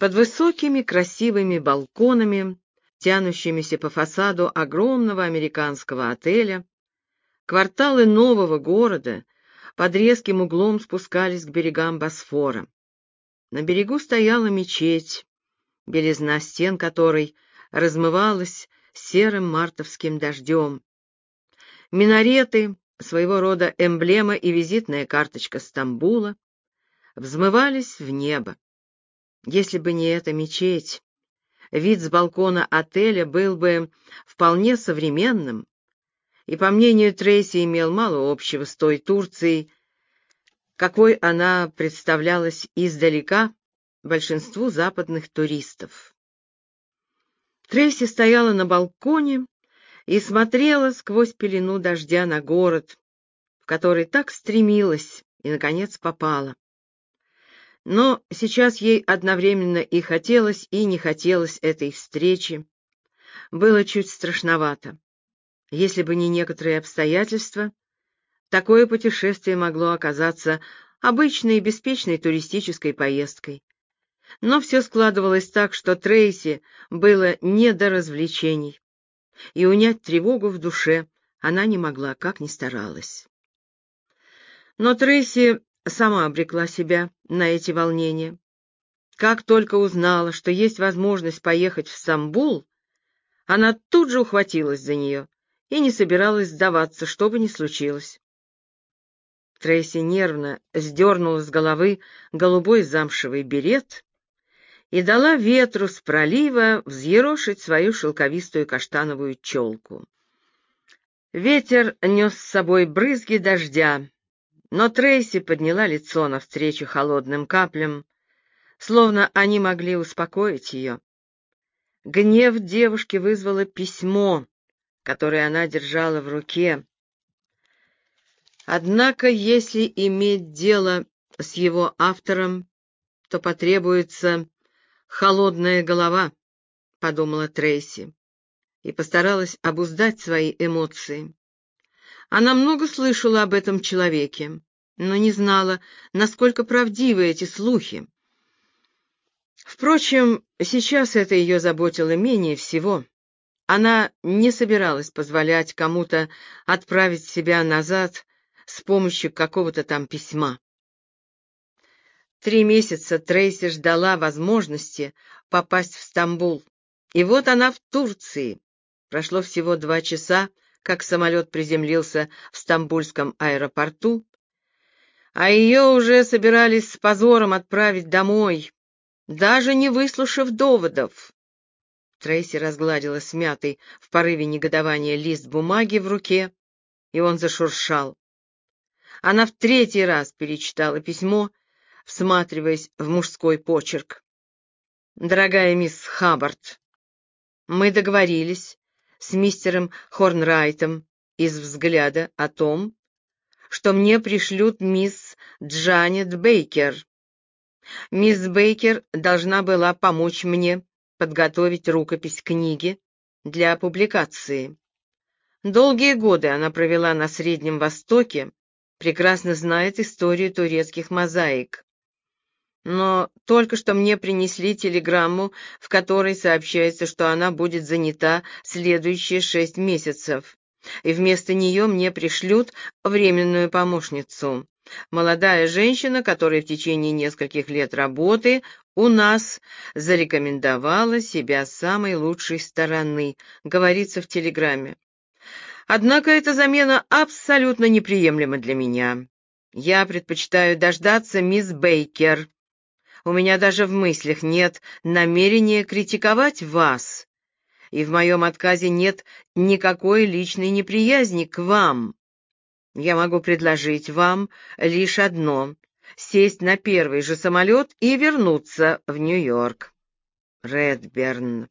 Под высокими красивыми балконами, тянущимися по фасаду огромного американского отеля, кварталы нового города под резким углом спускались к берегам Босфора. На берегу стояла мечеть, белизна стен которой размывалась серым мартовским дождем. Минареты, своего рода эмблема и визитная карточка Стамбула, взмывались в небо. Если бы не эта мечеть, вид с балкона отеля был бы вполне современным и, по мнению Трейси, имел мало общего с той Турцией, какой она представлялась издалека большинству западных туристов. Трейси стояла на балконе и смотрела сквозь пелену дождя на город, в который так стремилась и, наконец, попала. Но сейчас ей одновременно и хотелось, и не хотелось этой встречи. Было чуть страшновато. Если бы не некоторые обстоятельства, такое путешествие могло оказаться обычной и беспечной туристической поездкой. Но все складывалось так, что Трейси было не до развлечений, и унять тревогу в душе она не могла, как ни старалась. Но Трейси сама обрекла себя на эти волнения. Как только узнала, что есть возможность поехать в Стамбул, она тут же ухватилась за нее и не собиралась сдаваться, что бы ни случилось. Трейси нервно сдернула с головы голубой замшевый берет и дала ветру с пролива взъерошить свою шелковистую каштановую челку. Ветер нес с собой брызги дождя, но Трейси подняла лицо навстречу холодным каплям, словно они могли успокоить ее. Гнев девушки вызвало письмо, которое она держала в руке. Однако, если иметь дело с его автором, то потребуется холодная голова, подумала Трейси, и постаралась обуздать свои эмоции. Она много слышала об этом человеке, но не знала, насколько правдивы эти слухи. Впрочем, сейчас это ее заботило менее всего. Она не собиралась позволять кому-то отправить себя назад с помощью какого-то там письма. 3 месяца Трейси ждала возможности попасть в Стамбул. И вот она в Турции. Прошло всего 2 часа, как самолет приземлился в стамбульском аэропорту, а ее уже собирались с позором отправить домой, даже не выслушав доводов. Трейси разгладила смятый в порыве негодования лист бумаги в руке, и он зашуршал. Она в 3-й раз перечитала письмо, всматриваясь в мужской почерк. «Дорогая мисс Хаббард, мы договорились с мистером Хорнрайтом из «Взгляда» о том, что мне пришлют мисс Джанет Бейкер. Мисс Бейкер должна была помочь мне подготовить рукопись книги для публикации. Долгие годы она провела на Среднем Востоке, прекрасно знает историю турецких мозаик. Но только что мне принесли телеграмму, в которой сообщается, что она будет занята следующие 6 месяцев, и вместо нее мне пришлют временную помощницу. Молодая женщина, которая в течение нескольких лет работы у нас зарекомендовала себя с самой лучшей стороны, говорится в телеграмме. Однако эта замена абсолютно неприемлема для меня. Я предпочитаю дождаться мисс Бейкер. У меня даже в мыслях нет намерения критиковать вас, и в моем отказе нет никакой личной неприязни к вам. Я могу предложить вам лишь одно — сесть на первый же самолет и вернуться в Нью-Йорк. Редберн.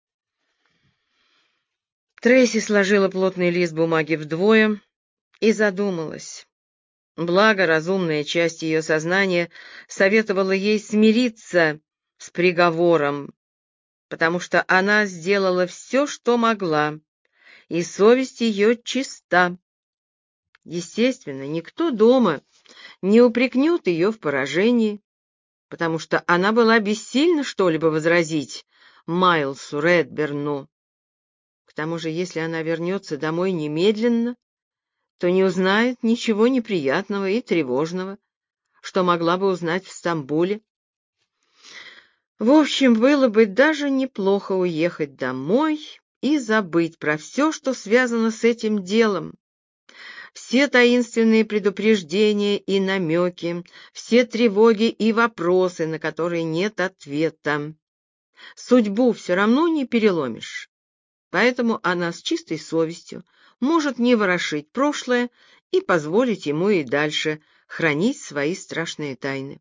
Трейси сложила плотный лист бумаги вдвое и задумалась. Благо, разумная часть ее сознания советовала ей смириться с приговором, потому что она сделала все, что могла, и совесть ее чиста. Естественно, никто дома не упрекнет ее в поражении, потому что она была бессильна что-либо возразить Майлсу Редберну. К тому же, если она вернется домой немедленно, то не узнает ничего неприятного и тревожного, что могла бы узнать в Стамбуле. В общем, было бы даже неплохо уехать домой и забыть про все, что связано с этим делом. Все таинственные предупреждения и намеки, все тревоги и вопросы, на которые нет ответа. Судьбу все равно не переломишь. Поэтому она с чистой совестью может не ворошить прошлое и позволить ему и дальше хранить свои страшные тайны.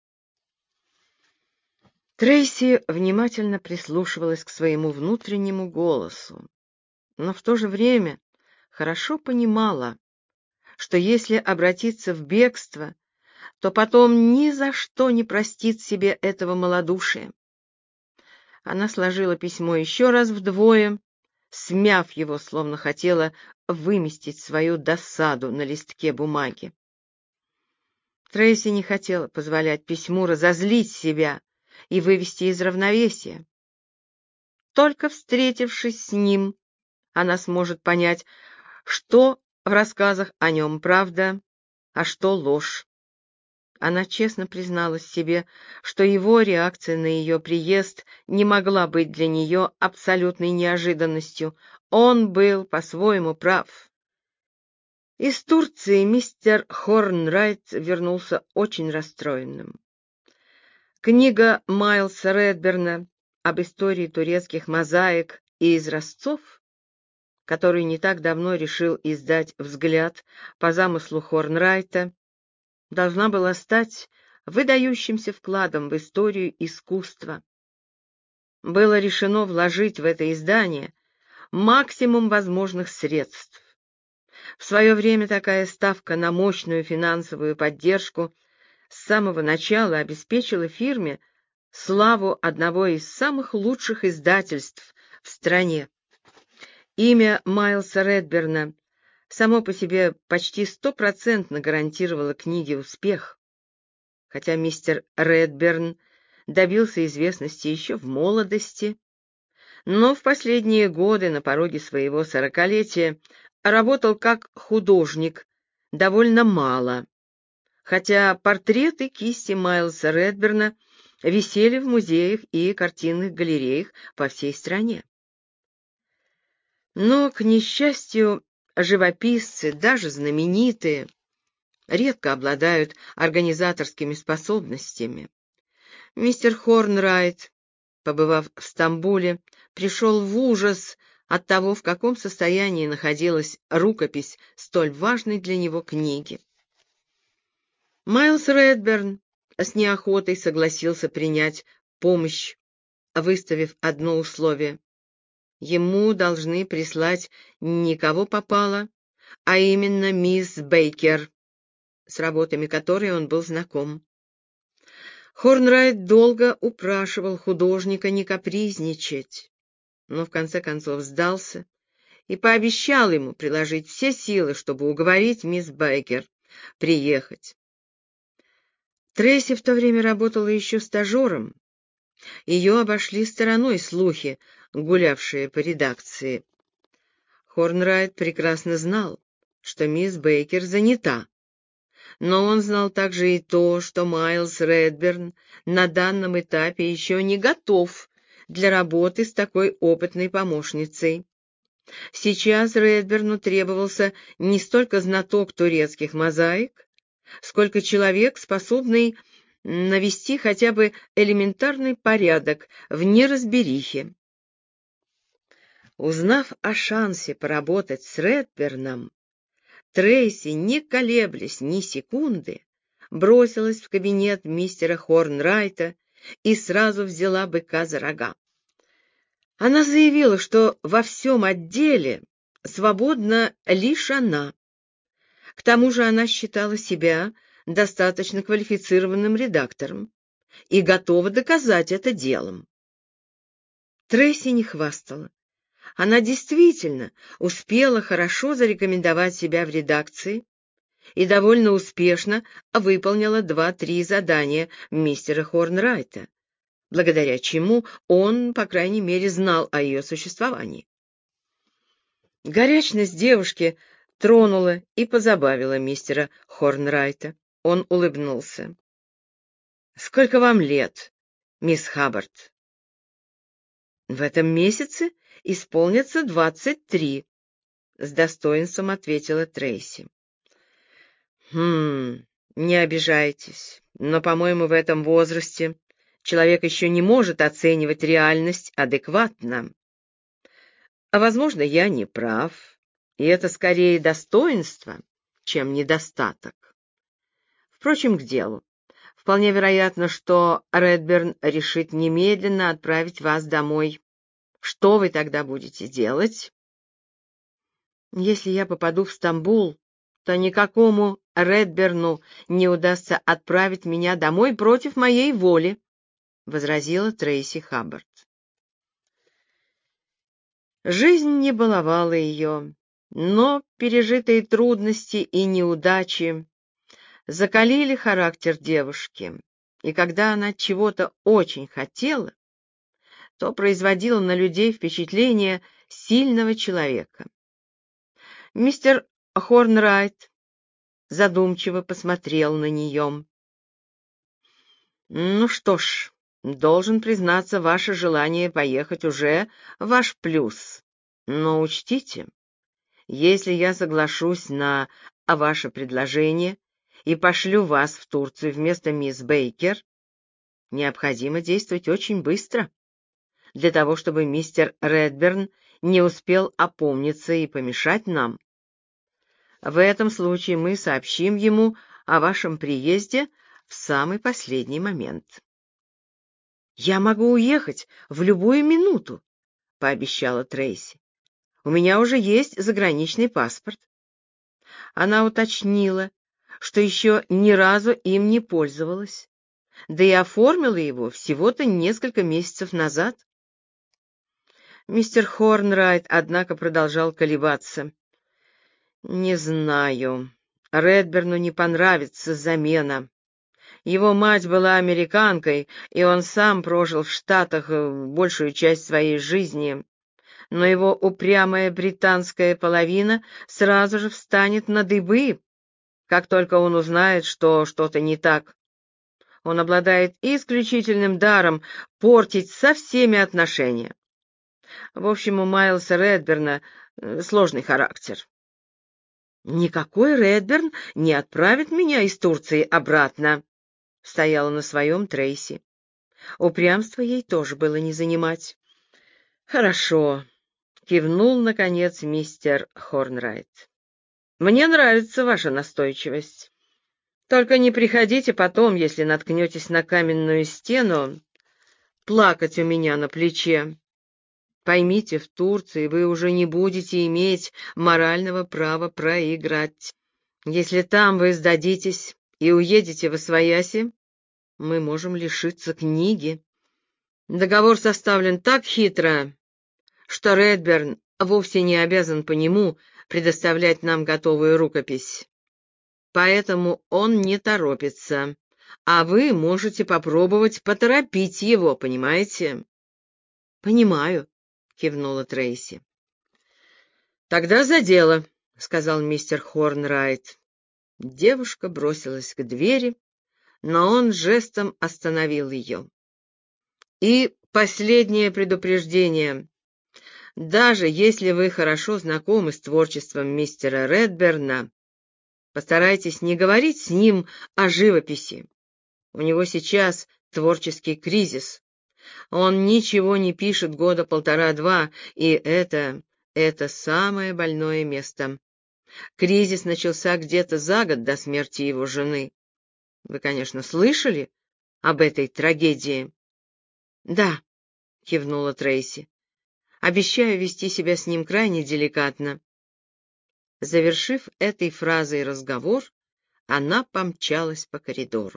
Трейси внимательно прислушивалась к своему внутреннему голосу, но в то же время хорошо понимала, что если обратиться в бегство, то потом ни за что не простит себе этого малодушия. Она сложила письмо еще раз вдвое, смяв его, словно хотела выместить свою досаду на листке бумаги. Трейси не хотела позволять письму разозлить себя и вывести из равновесия. Только встретившись с ним, она сможет понять, что в рассказах о нем правда, а что ложь. Она честно призналась себе, что его реакция на ее приезд не могла быть для нее абсолютной неожиданностью. Он был по-своему прав. Из Турции мистер Хорнрайт вернулся очень расстроенным. Книга Майлса Редберна об истории турецких мозаик и изразцов, которую не так давно решил издать «Взгляд» по замыслу Хорнрайта, должна была стать выдающимся вкладом в историю искусства. Было решено вложить в это издание максимум возможных средств. В свое время такая ставка на мощную финансовую поддержку с самого начала обеспечила фирме славу одного из самых лучших издательств в стране. Имя Майлса Редберна само по себе почти 100% гарантировало книге успех. Хотя мистер Редберн добился известности еще в молодости, но в последние годы на пороге своего 40-летия работал как художник довольно мало, хотя портреты кисти Майлса Редберна висели в музеях и картинных галереях по всей стране. Но, к несчастью, живописцы, даже знаменитые, редко обладают организаторскими способностями. Мистер Хорнрайт, побывав в Стамбуле, пришел в ужас от того, в каком состоянии находилась рукопись столь важной для него книги. Майлс Редберн с неохотой согласился принять помощь, выставив одно условие. Ему должны прислать не кого попало, а именно мисс Бейкер, с работами которой он был знаком. Хорнрайт долго упрашивал художника не капризничать, но в конце концов сдался и пообещал ему приложить все силы, чтобы уговорить мисс Бейкер приехать. Трейси в то время работала еще стажером. Ее обошли стороной слухи, гулявшие по редакции. Хорнрайт прекрасно знал, что мисс Бейкер занята, но он знал также и то, что Майлс Редберн на данном этапе еще не готов для работы с такой опытной помощницей. Сейчас Редберну требовался не столько знаток турецких мозаик, сколько человек, способный навести хотя бы элементарный порядок в неразберихе. Узнав о шансе поработать с Редберном, Трейси, не колеблясь ни секунды, бросилась в кабинет мистера Хорнрайта и сразу взяла быка за рога. Она заявила, что во всем отделе свободна лишь она. К тому же она считала себя достаточно квалифицированным редактором и готова доказать это делом. Трейси не хвастала. Она действительно успела хорошо зарекомендовать себя в редакции и довольно успешно выполнила 2-3 задания мистера Хорнрайта, благодаря чему он, по крайней мере, знал о ее существовании. Горячность девушки тронула и позабавила мистера Хорнрайта. Он улыбнулся. «Сколько вам лет, мисс Хаббард?» «В этом месяце исполнится 23», — с достоинством ответила Трейси. Не обижайтесь, но, по-моему, в этом возрасте человек еще не может оценивать реальность адекватно. А, возможно, я не прав, и это скорее достоинство, чем недостаток. Впрочем, к делу. Вполне вероятно, что Редберн решит немедленно отправить вас домой. Что вы тогда будете делать? Если я попаду в Стамбул, то никакому Редберну не удастся отправить меня домой против моей воли, — возразила Трейси Хаббард. Жизнь не баловала ее, но пережитые трудности и неудачи закалили характер девушки, и когда она чего-то очень хотела, то производила на людей впечатление сильного человека. Мистер Хорнрайт задумчиво посмотрел на нее. «Ну что ж, должен признаться, ваше желание поехать уже ваш плюс. Но учтите, если я соглашусь на ваше предложение и пошлю вас в Турцию вместо мисс Бейкер, необходимо действовать очень быстро, для того, чтобы мистер Редберн не успел опомниться и помешать нам. В этом случае мы сообщим ему о вашем приезде в самый последний момент». «Я могу уехать в любую минуту», — пообещала Трейси. «У меня уже есть заграничный паспорт». Она уточнила, что еще ни разу им не пользовалась, да и оформила его всего-то несколько месяцев назад. Мистер Хорнрайт, однако, продолжал колебаться. «Не знаю. Редберну не понравится замена. Его мать была американкой, и он сам прожил в Штатах большую часть своей жизни, но его упрямая британская половина сразу же встанет на дыбы, как только он узнает, что что-то не так. Он обладает исключительным даром портить со всеми отношения. В общем, у Майлса Редберна сложный характер». «Никакой Редберн не отправит меня из Турции обратно», — стояла на своем Трейси. Упрямство ей тоже было не занимать. «Хорошо», — кивнул, наконец, мистер Хорнрайт. «Мне нравится ваша настойчивость. Только не приходите потом, если наткнетесь на каменную стену, плакать у меня на плече. Поймите, в Турции вы уже не будете иметь морального права проиграть. Если там вы сдадитесь и уедете восвояси, мы можем лишиться книги. Договор составлен так хитро, что Редберн вовсе не обязан по нему предоставлять нам готовую рукопись. Поэтому он не торопится, а вы можете попробовать поторопить его, понимаете? — Понимаю, — кивнула Трейси. — Тогда за дело, — сказал мистер Хорнрайт. Девушка бросилась к двери, но он жестом остановил ее. И последнее предупреждение. Даже если вы хорошо знакомы с творчеством мистера Редберна, постарайтесь не говорить с ним о живописи. У него сейчас творческий кризис. Он ничего не пишет года 1,5-2, и это самое больное место. Кризис начался где-то за год до смерти его жены. Вы, конечно, слышали об этой трагедии? — Да, — кивнула Трейси. — Обещаю вести себя с ним крайне деликатно. Завершив этой фразой разговор, она помчалась по коридору.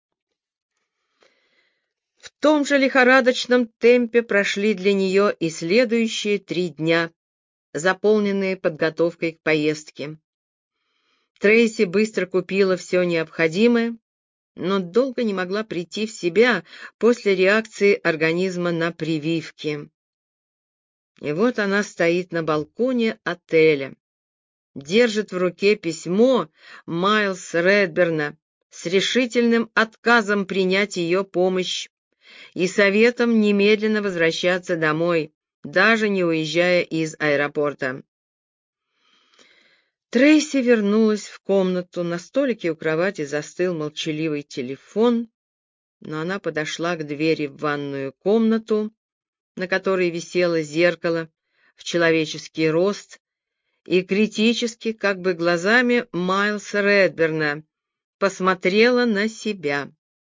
В том же лихорадочном темпе прошли для нее и следующие 3 дня, заполненные подготовкой к поездке. Трейси быстро купила все необходимое, но долго не могла прийти в себя после реакции организма на прививки. И вот она стоит на балконе отеля, держит в руке письмо Майлса Редберна с решительным отказом принять ее помощь и советом немедленно возвращаться домой, даже не уезжая из аэропорта. Трейси вернулась в комнату, на столике у кровати застыл молчаливый телефон, но она подошла к двери в ванную комнату, на которой висело зеркало в человеческий рост, и критически, как бы глазами Майлса Редберна, посмотрела на себя.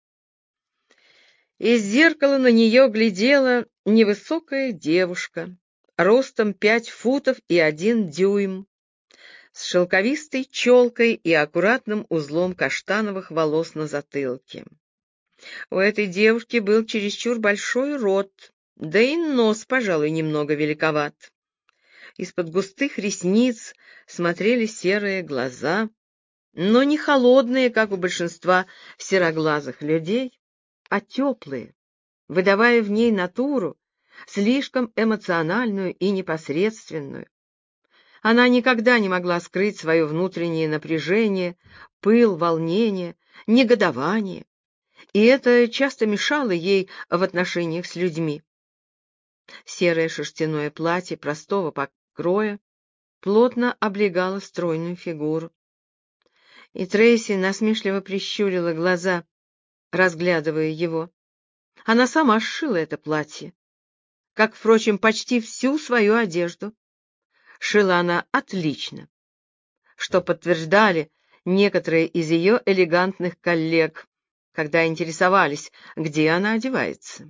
Из зеркала на нее глядела невысокая девушка, ростом 5 футов и 1 дюйм, с шелковистой челкой и аккуратным узлом каштановых волос на затылке. У этой девушки был чересчур большой рот, да и нос, пожалуй, немного великоват. Из-под густых ресниц смотрели серые глаза, но не холодные, как у большинства сероглазых людей, а теплые, выдавая в ней натуру, слишком эмоциональную и непосредственную. Она никогда не могла скрыть свое внутреннее напряжение, пыл, волнение, негодование, и это часто мешало ей в отношениях с людьми. Серое шерстяное платье простого покроя плотно облегало стройную фигуру. И Трейси насмешливо прищурила глаза, разглядывая его. Она сама сшила это платье, как, впрочем, почти всю свою одежду. Шила она отлично, что подтверждали некоторые из ее элегантных коллег, когда интересовались, где она одевается.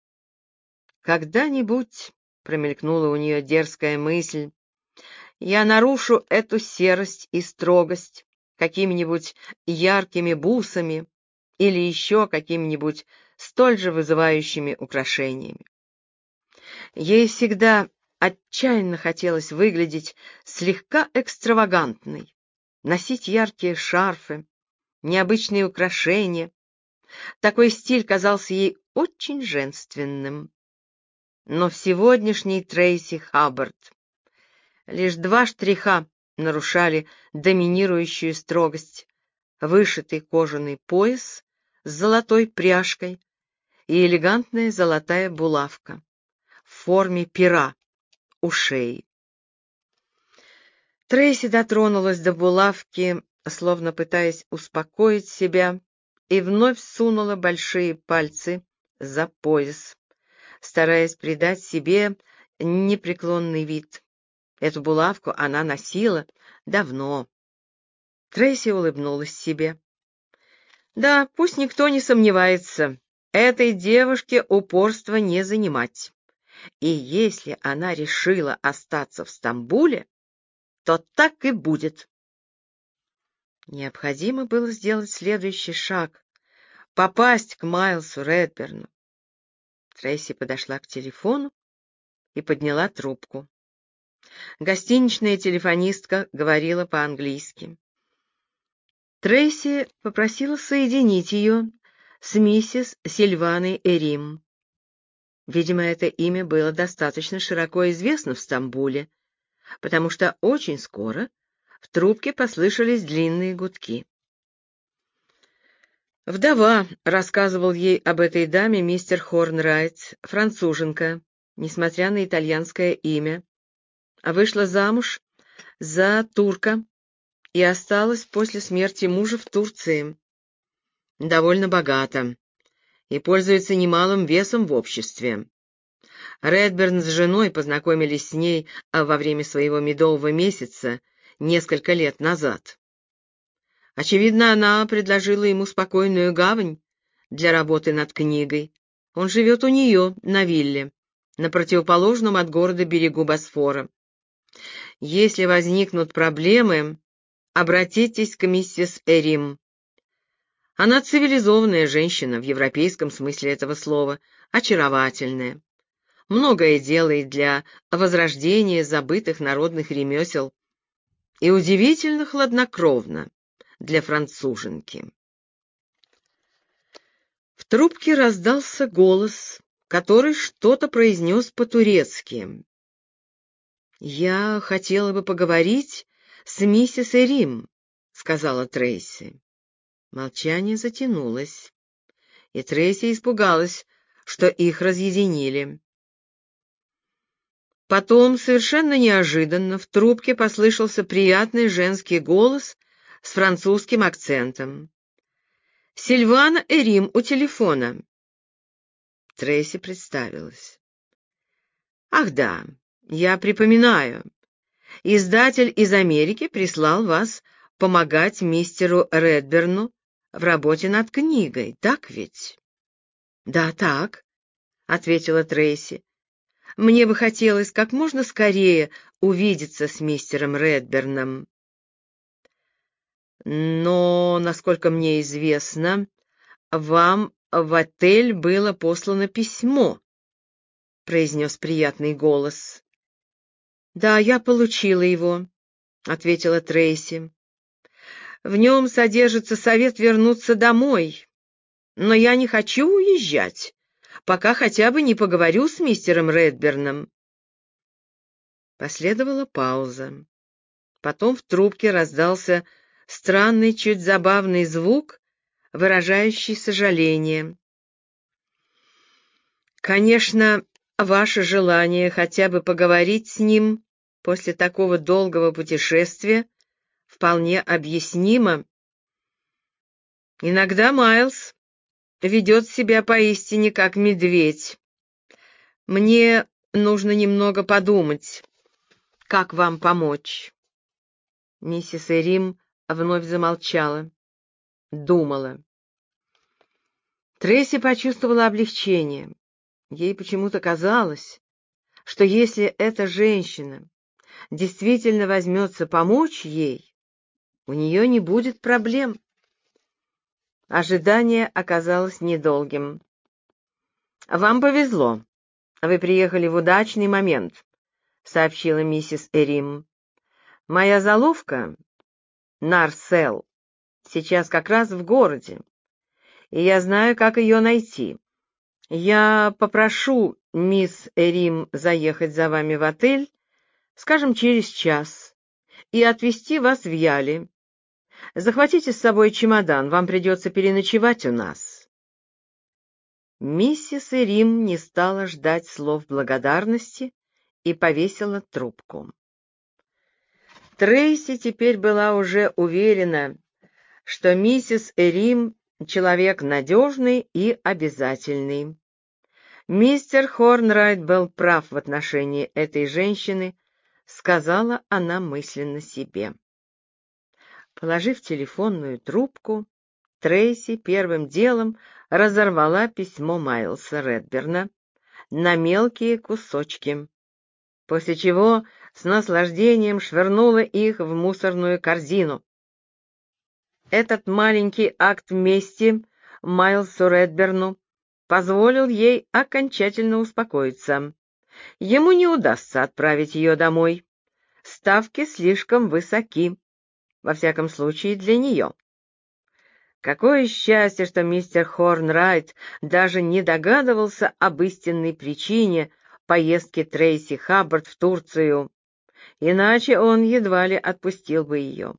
«Когда-нибудь», — промелькнула у нее дерзкая мысль, — «я нарушу эту серость и строгость какими-нибудь яркими бусами или еще какими-нибудь столь же вызывающими украшениями». Ей всегда отчаянно хотелось выглядеть слегка экстравагантной, носить яркие шарфы, необычные украшения. Такой стиль казался ей очень женственным. Но в сегодняшней Трейси Хаббард лишь 2 штриха нарушали доминирующую строгость: вышитый кожаный пояс с золотой пряжкой и элегантная золотая булавка в форме пера у шеи. Трейси дотронулась до булавки, словно пытаясь успокоить себя, и вновь сунула большие пальцы за пояс, стараясь придать себе непреклонный вид. Эту булавку она носила давно. Трейси улыбнулась себе. Да, пусть никто не сомневается, этой девушке упорства не занимать. И если она решила остаться в Стамбуле, то так и будет. Необходимо было сделать следующий шаг — попасть к Майлсу Редберну. Трейси подошла к телефону и подняла трубку. Гостиничная телефонистка говорила по-английски. Трейси попросила соединить ее с миссис Сильваной Эрим. Видимо, это имя было достаточно широко известно в Стамбуле, потому что очень скоро в трубке послышались длинные гудки. «Вдова», — рассказывал ей об этой даме мистер Хорнрайт, француженка, несмотря на итальянское имя, вышла замуж за турка и осталась после смерти мужа в Турции. Довольно богата и пользуется немалым весом в обществе. Редберн с женой познакомились с ней во время своего медового месяца несколько лет назад. Очевидно, она предложила ему спокойную гавань для работы над книгой. Он живет у нее на вилле, на противоположном от города берегу Босфора. Если возникнут проблемы, обратитесь к миссис Эрим. Она цивилизованная женщина в европейском смысле этого слова, очаровательная. Многое делает для возрождения забытых народных ремесел. и удивительно хладнокровно для француженки. В трубке раздался голос, который что-то произнес по-турецки. «Я хотела бы поговорить с миссис Эрим», — сказала Трейси. Молчание затянулось, и Трейси испугалась, что их разъединили. Потом, совершенно неожиданно, в трубке послышался приятный женский голос с французским акцентом. «Сильвана Эрим у телефона». Трейси представилась. «Ах да, я припоминаю. Издатель из Америки прислал вас помогать мистеру Редберну в работе над книгой, так ведь?» «Да, так», — ответила Трейси. «Мне бы хотелось как можно скорее увидеться с мистером Редберном. Но, насколько мне известно, вам в отель было послано письмо», — произнес приятный голос. «Да, я получила его», — ответила Трейси. «В нем содержится совет вернуться домой, но я не хочу уезжать, пока хотя бы не поговорю с мистером Редберном». Последовала пауза. Потом в трубке раздался странный, чуть забавный звук, выражающий сожаление. «Конечно, ваше желание хотя бы поговорить с ним после такого долгого путешествия вполне объяснимо. Иногда Майлз ведет себя поистине как медведь. Мне нужно немного подумать, как вам помочь». Миссис Эрим вновь замолчала, думала. Трейси почувствовала облегчение. Ей почему-то казалось, что если эта женщина действительно возьмется помочь ей, у нее не будет проблем. Ожидание оказалось недолгим. «Вам повезло. Вы приехали в удачный момент», — сообщила миссис Эрим. «Моя заловка, Нарсел, сейчас как раз в городе, и я знаю, как ее найти. Я попрошу мисс Эрим заехать за вами в отель, скажем, через час, и отвезти вас в Яли. Захватите с собой чемодан, вам придется переночевать у нас». Миссис Эрим не стала ждать слов благодарности и повесила трубку. Трейси теперь была уже уверена, что миссис Эрим — человек надежный и обязательный. Мистер Хорнрайт был прав в отношении этой женщины, сказала она мысленно себе. Положив телефонную трубку, Трейси первым делом разорвала письмо Майлса Редберна на мелкие кусочки, после чего с наслаждением швырнула их в мусорную корзину. Этот маленький акт мести Майлсу Редберну позволил ей окончательно успокоиться. Ему не удастся отправить ее домой. Ставки слишком высоки, во всяком случае для нее. Какое счастье, что мистер Хорнрайт даже не догадывался об истинной причине поездки Трейси Хаббард в Турцию, иначе он едва ли отпустил бы ее.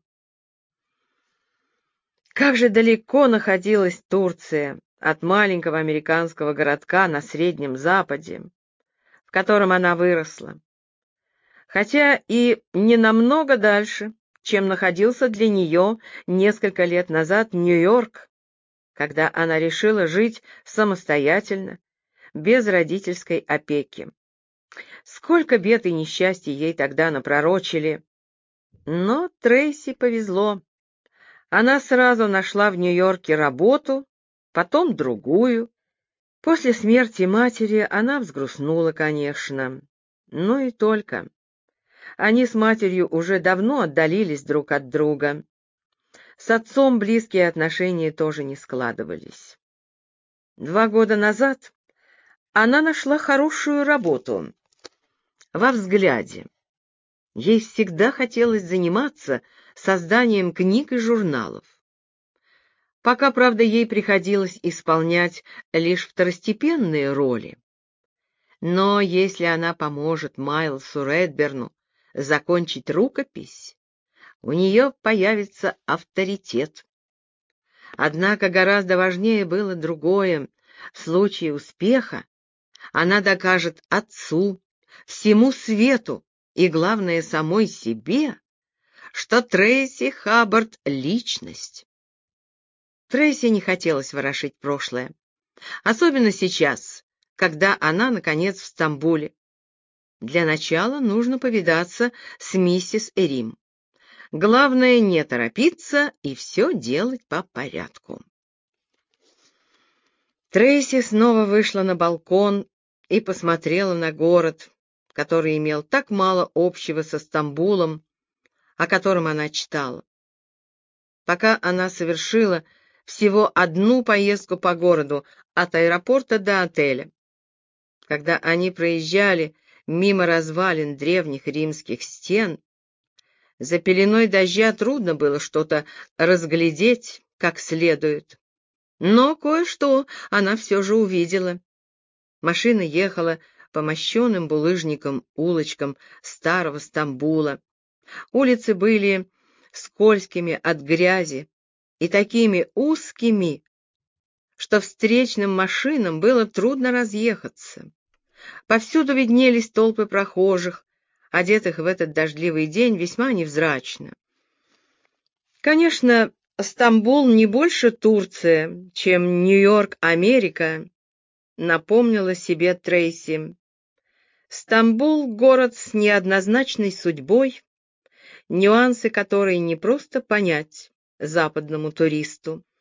Как же далеко находилась Турция от маленького американского городка на Среднем Западе, в котором она выросла, хотя и не намного дальше, чем находился для нее несколько лет назад Нью-Йорк, когда она решила жить самостоятельно, без родительской опеки. Сколько бед и несчастий ей тогда напророчили. Но Трейси повезло. Она сразу нашла в Нью-Йорке работу, потом другую. После смерти матери она взгрустнула, конечно, но и только. Они с матерью уже давно отдалились друг от друга. С отцом близкие отношения тоже не складывались. 2 года назад она нашла хорошую работу во «Взгляде». Ей всегда хотелось заниматься созданием книг и журналов. Пока, правда, ей приходилось исполнять лишь второстепенные роли. Но если она поможет Майлсу Редберну закончить рукопись, у нее появится авторитет. Однако гораздо важнее было другое. В случае успеха она докажет отцу, всему свету и, главное, самой себе, что Трейси Хаббард — личность. Трейси не хотелось ворошить прошлое, особенно сейчас, когда она, наконец, в Стамбуле. Для начала нужно повидаться с миссис Эрим. Главное — не торопиться и все делать по порядку. Трейси снова вышла на балкон и посмотрела на город, который имел так мало общего со Стамбулом, о котором она читала. Пока она совершила всего одну поездку по городу от аэропорта до отеля. Когда они проезжали мимо развалин древних римских стен, за пеленой дождя трудно было что-то разглядеть как следует. Но кое-что она все же увидела. Машина ехала по мощеным булыжником улочкам старого Стамбула. Улицы были скользкими от грязи и такими узкими, что встречным машинам было трудно разъехаться. Повсюду виднелись толпы прохожих, одетых в этот дождливый день весьма невзрачно. Конечно, Стамбул не больше Турция, чем Нью-Йорк Америка, напомнила себе Трейси. Стамбул — город с неоднозначной судьбой, нюансы которой не просто понять западному туристу.